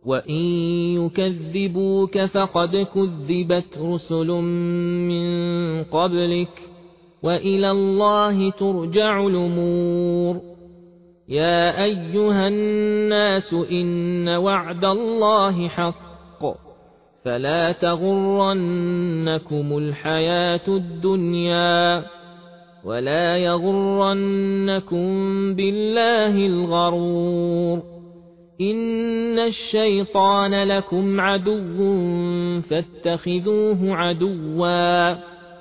وإن يكذبوك فقد كذبت رسل من قبلك وإلى الله ترجع الأمور. يا أيها الناس إن وعد الله حق فلا تغرنكم الحياة الدنيا ولا يغرنكم بالله الغرور. إن الشيطان لكم عدو فاتخذوه عدوا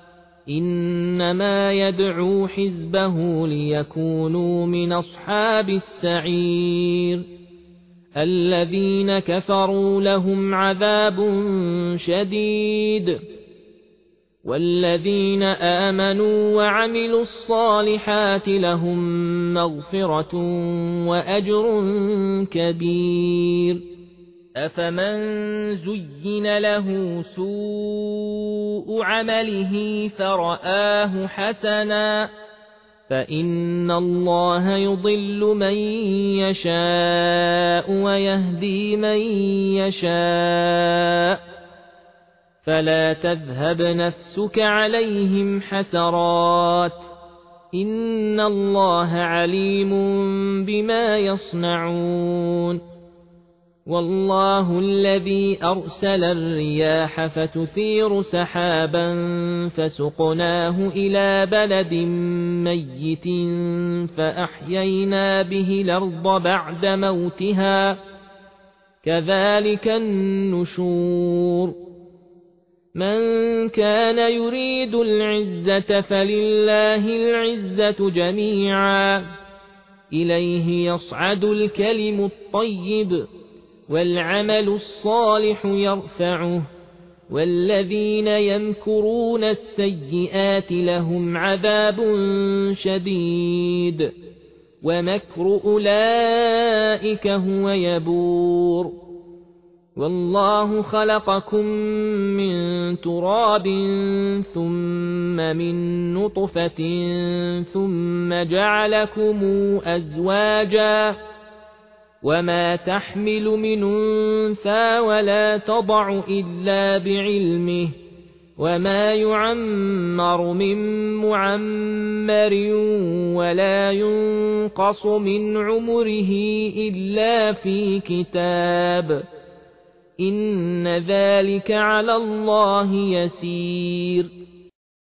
إنما يدعو حزبه ليكونوا من أصحاب السعير. الذين كفروا لهم عذاب شديد والذين آمنوا وعملوا الصالحات لهم مغفرة وأجر كبير. أفمن زين له سوء عمله فرآه حسنا فإن الله يضل من يشاء ويهدي من يشاء فلا تذهب نفسك عليهم حسرات إن الله عليم بما يصنعون. والله الذي أرسل الرياح فتثير سحابا فسقناه إلى بلد ميت فأحيينا به الأرض بعد موتها كذلك النشور. من كان يريد العزة فلله العزة جميعا إليه يصعد الكلم الطيب والعمل الصالح يرفعه والذين يمكرون السيئات لهم عذاب شديد ومكر أولئك هو يبور. والله خلقكم من تراب ثم من نطفة ثم جعلكم أزواجا وما تحمل من أنثى ولا تضع إلا بعلمه وما يعمر من معمر ولا ينقص من عمره إلا في كتاب إن ذلك على الله يسير.